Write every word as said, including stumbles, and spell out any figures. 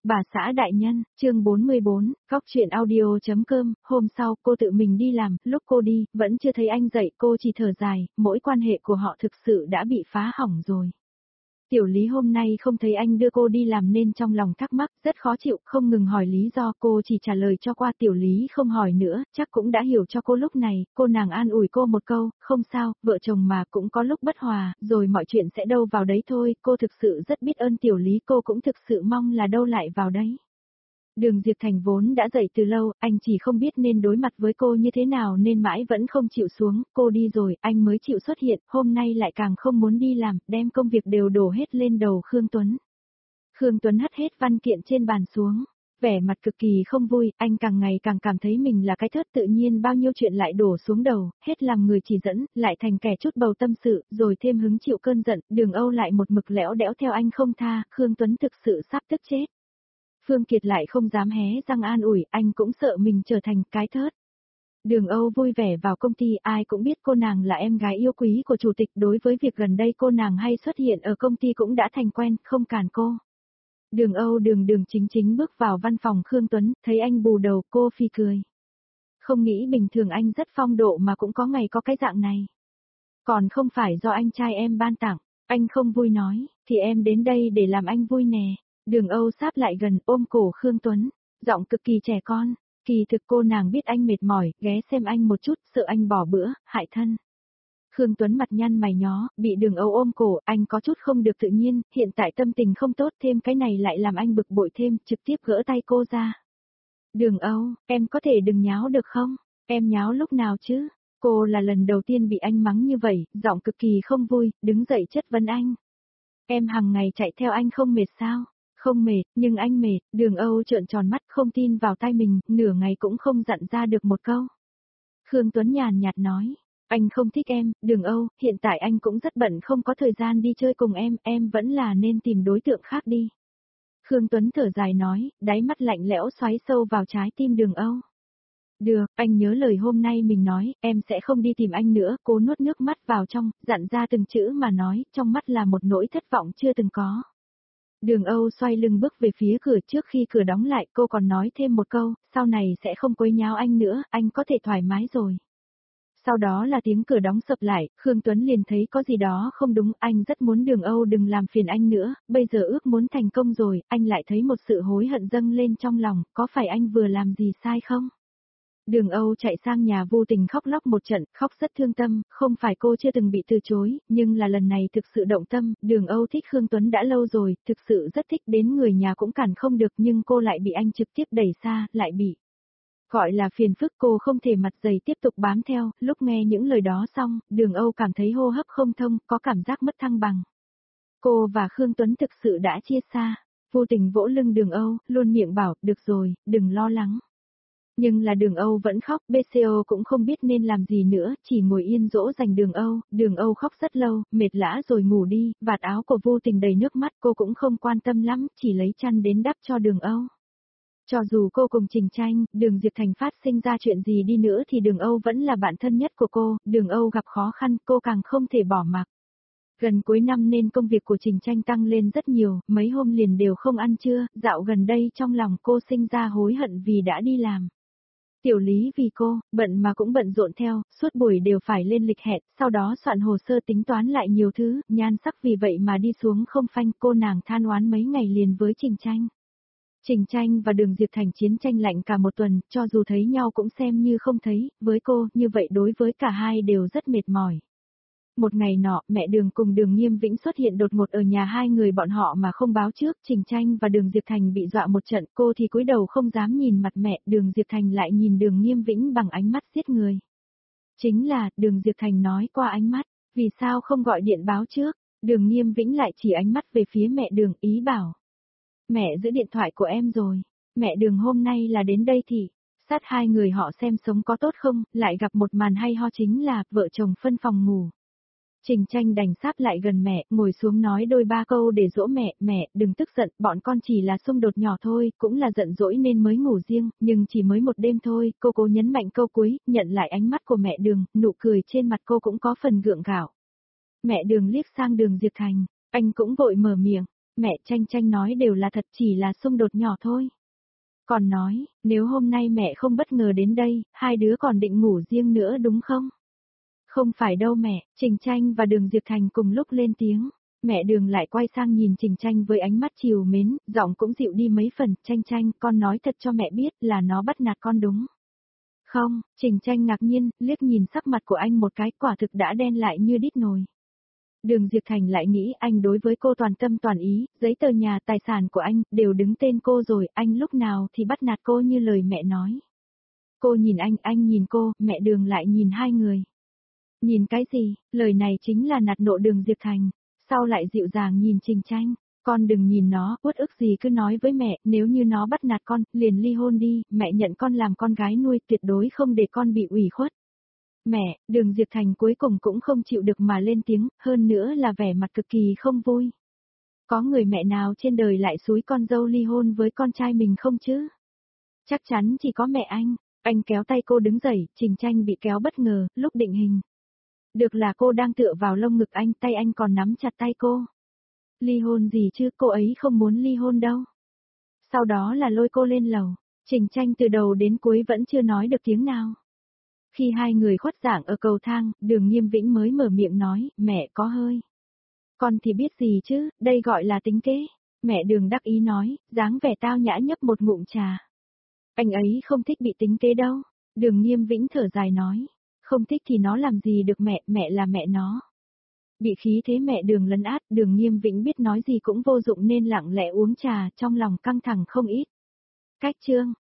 Bà xã đại nhân, chương bốn mươi bốn, góc chuyện audio.com, hôm sau cô tự mình đi làm, lúc cô đi, vẫn chưa thấy anh dậy, cô chỉ thở dài, mỗi quan hệ của họ thực sự đã bị phá hỏng rồi. Tiểu Lý hôm nay không thấy anh đưa cô đi làm nên trong lòng thắc mắc, rất khó chịu, không ngừng hỏi lý do, cô chỉ trả lời cho qua. Tiểu Lý không hỏi nữa, chắc cũng đã hiểu cho cô lúc này, cô nàng an ủi cô một câu, không sao, vợ chồng mà cũng có lúc bất hòa, rồi mọi chuyện sẽ đâu vào đấy thôi, cô thực sự rất biết ơn Tiểu Lý, cô cũng thực sự mong là đâu lại vào đấy. Đường Diệp Thành vốn đã dậy từ lâu, anh chỉ không biết nên đối mặt với cô như thế nào nên mãi vẫn không chịu xuống, cô đi rồi, anh mới chịu xuất hiện, hôm nay lại càng không muốn đi làm, đem công việc đều đổ hết lên đầu Khương Tuấn. Khương Tuấn hất hết văn kiện trên bàn xuống, vẻ mặt cực kỳ không vui, anh càng ngày càng cảm thấy mình là cái thớt, tự nhiên bao nhiêu chuyện lại đổ xuống đầu, hết làm người chỉ dẫn, lại thành kẻ chút bầu tâm sự, rồi thêm hứng chịu cơn giận, Đường Âu lại một mực lẽo đẽo theo anh không tha, Khương Tuấn thực sự sắp tức chết. Phương Kiệt lại không dám hé răng an ủi, anh cũng sợ mình trở thành cái thớt. Đường Âu vui vẻ vào công ty, ai cũng biết cô nàng là em gái yêu quý của chủ tịch, đối với việc gần đây cô nàng hay xuất hiện ở công ty cũng đã thành quen, không cản cô. Đường Âu đường đường chính chính bước vào văn phòng Khương Tuấn, thấy anh bù đầu, cô phì cười. Không nghĩ bình thường anh rất phong độ mà cũng có ngày có cái dạng này. Còn không phải do anh trai em ban tặng, anh không vui nói, thì em đến đây để làm anh vui nè. Đường Âu sáp lại gần ôm cổ Khương Tuấn, giọng cực kỳ trẻ con, kỳ thực cô nàng biết anh mệt mỏi, ghé xem anh một chút, sợ anh bỏ bữa, hại thân. Khương Tuấn mặt nhăn mày nhó, bị Đường Âu ôm cổ, anh có chút không được tự nhiên, hiện tại tâm tình không tốt, thêm cái này lại làm anh bực bội thêm, trực tiếp gỡ tay cô ra. Đường Âu, em có thể đừng nháo được không? Em nháo lúc nào chứ? Cô là lần đầu tiên bị anh mắng như vậy, giọng cực kỳ không vui, đứng dậy chất vấn anh. Em hàng ngày chạy theo anh không mệt sao? Không mệt, nhưng anh mệt. Đường Âu trợn tròn mắt không tin vào tai mình, nửa ngày cũng không dặn ra được một câu. Khương Tuấn nhàn nhạt nói, anh không thích em, Đường Âu, hiện tại anh cũng rất bận không có thời gian đi chơi cùng em, em vẫn là nên tìm đối tượng khác đi. Khương Tuấn thở dài nói, đáy mắt lạnh lẽo xoáy sâu vào trái tim Đường Âu. Được, anh nhớ lời hôm nay mình nói, em sẽ không đi tìm anh nữa, cô nuốt nước mắt vào trong, dặn ra từng chữ mà nói, trong mắt là một nỗi thất vọng chưa từng có. Đường Âu xoay lưng bước về phía cửa, trước khi cửa đóng lại cô còn nói thêm một câu, sau này sẽ không quấy nháo anh nữa, anh có thể thoải mái rồi. Sau đó là tiếng cửa đóng sập lại, Khương Tuấn liền thấy có gì đó không đúng, anh rất muốn Đường Âu đừng làm phiền anh nữa, bây giờ ước muốn thành công rồi, anh lại thấy một sự hối hận dâng lên trong lòng, có phải anh vừa làm gì sai không? Đường Âu chạy sang nhà vô tình khóc lóc một trận, khóc rất thương tâm, không phải cô chưa từng bị từ chối, nhưng là lần này thực sự động tâm, Đường Âu thích Khương Tuấn đã lâu rồi, thực sự rất thích, đến người nhà cũng cản không được, nhưng cô lại bị anh trực tiếp đẩy xa, lại bị gọi là phiền phức, cô không thể mặt dày tiếp tục bám theo, lúc nghe những lời đó xong, Đường Âu cảm thấy hô hấp không thông, có cảm giác mất thăng bằng. Cô và Khương Tuấn thực sự đã chia xa, vô tình vỗ lưng Đường Âu, luôn miệng bảo, được rồi, đừng lo lắng. Nhưng là Đường Âu vẫn khóc, bê xê ô cũng không biết nên làm gì nữa, chỉ ngồi yên dỗ dành Đường Âu, Đường Âu khóc rất lâu, mệt lã rồi ngủ đi, vạt áo của vô tình đầy nước mắt, cô cũng không quan tâm lắm, chỉ lấy chăn đến đắp cho Đường Âu. Cho dù cô cùng Trình Tranh, Đường Diệp Thành phát sinh ra chuyện gì đi nữa thì Đường Âu vẫn là bạn thân nhất của cô, Đường Âu gặp khó khăn, cô càng không thể bỏ mặc. Gần cuối năm nên công việc của Trình Tranh tăng lên rất nhiều, mấy hôm liền đều không ăn trưa, dạo gần đây trong lòng cô sinh ra hối hận vì đã đi làm. Tiểu Lý vì cô, bận mà cũng bận rộn theo, suốt buổi đều phải lên lịch hẹn, sau đó soạn hồ sơ tính toán lại nhiều thứ, nhan sắc vì vậy mà đi xuống không phanh, cô nàng than oán mấy ngày liền với Trình Tranh. Trình Tranh và Đường Diệp Thành chiến tranh lạnh cả một tuần, cho dù thấy nhau cũng xem như không thấy, với cô, như vậy đối với cả hai đều rất mệt mỏi. Một ngày nọ, mẹ Đường cùng Đường Nghiêm Vĩnh xuất hiện đột ngột ở nhà hai người bọn họ mà không báo trước, Trình Tranh và Đường Diệp Thành bị dọa một trận, cô thì cúi đầu không dám nhìn mặt mẹ, Đường Diệp Thành lại nhìn Đường Nghiêm Vĩnh bằng ánh mắt giết người. Chính là, Đường Diệp Thành nói qua ánh mắt, vì sao không gọi điện báo trước, Đường Nghiêm Vĩnh lại chỉ ánh mắt về phía mẹ Đường, ý bảo. Mẹ giữ điện thoại của em rồi, mẹ Đường hôm nay là đến đây thì, sát hai người họ xem sống có tốt không, lại gặp một màn hay ho chính là, vợ chồng phân phòng ngủ. Trình Tranh đành sáp lại gần mẹ, ngồi xuống nói đôi ba câu để dỗ mẹ, mẹ, đừng tức giận, bọn con chỉ là xung đột nhỏ thôi, cũng là giận dỗi nên mới ngủ riêng, nhưng chỉ mới một đêm thôi, cô cố nhấn mạnh câu cuối, nhận lại ánh mắt của mẹ Đường, nụ cười trên mặt cô cũng có phần gượng gạo. Mẹ Đường liếc sang Đường Diệp Thành, anh cũng vội mở miệng, Mẹ, Tranh Tranh nói đều là thật, chỉ là xung đột nhỏ thôi. Còn nói, nếu hôm nay mẹ không bất ngờ đến đây, hai đứa còn định ngủ riêng nữa đúng không? Không phải đâu mẹ, Trình Tranh và Đường Diệp Thành cùng lúc lên tiếng. Mẹ Đường lại quay sang nhìn Trình Tranh với ánh mắt trìu mến, giọng cũng dịu đi mấy phần. Tranh Tranh, con nói thật cho mẹ biết là nó bắt nạt con đúng. Không, Trình Tranh ngạc nhiên, liếc nhìn sắc mặt của anh một cái, quả thực đã đen lại như đít nồi. Đường Diệp Thành lại nghĩ anh đối với cô toàn tâm toàn ý, giấy tờ nhà tài sản của anh đều đứng tên cô rồi, anh lúc nào thì bắt nạt cô như lời mẹ nói. Cô nhìn anh, anh nhìn cô, mẹ Đường lại nhìn hai người. Nhìn cái gì, lời này chính là nạt nộ Đường Diệp Thành, sau lại dịu dàng nhìn Trình Tranh, con đừng nhìn nó, uất ức gì cứ nói với mẹ, nếu như nó bắt nạt con, liền ly hôn đi, mẹ nhận con làm con gái nuôi, tuyệt đối không để con bị ủy khuất. Mẹ, Đường Diệp Thành cuối cùng cũng không chịu được mà lên tiếng, hơn nữa là vẻ mặt cực kỳ không vui. Có người mẹ nào trên đời lại xúi con dâu ly hôn với con trai mình không chứ? Chắc chắn chỉ có mẹ anh. Anh kéo tay cô đứng dậy, Trình Tranh bị kéo bất ngờ, lúc định hình. Được là cô đang tựa vào lông ngực anh, tay anh còn nắm chặt tay cô. Ly hôn gì chứ, cô ấy không muốn ly hôn đâu. Sau đó là lôi cô lên lầu, Trình Tranh từ đầu đến cuối vẫn chưa nói được tiếng nào. Khi hai người khuất dạng ở cầu thang, Đường Nghiêm Vĩnh mới mở miệng nói, mẹ có hơi. Con thì biết gì chứ, đây gọi là tính kế. Mẹ Đường đắc ý nói, dáng vẻ tao nhã nhấp một ngụm trà. Anh ấy không thích bị tính kế đâu. Đường Nghiêm Vĩnh thở dài nói, không thích thì nó làm gì được mẹ, mẹ là mẹ nó. Bị khí thế mẹ Đường lấn át, Đường Nghiêm Vĩnh biết nói gì cũng vô dụng nên lặng lẽ uống trà, trong lòng căng thẳng không ít. Cách chương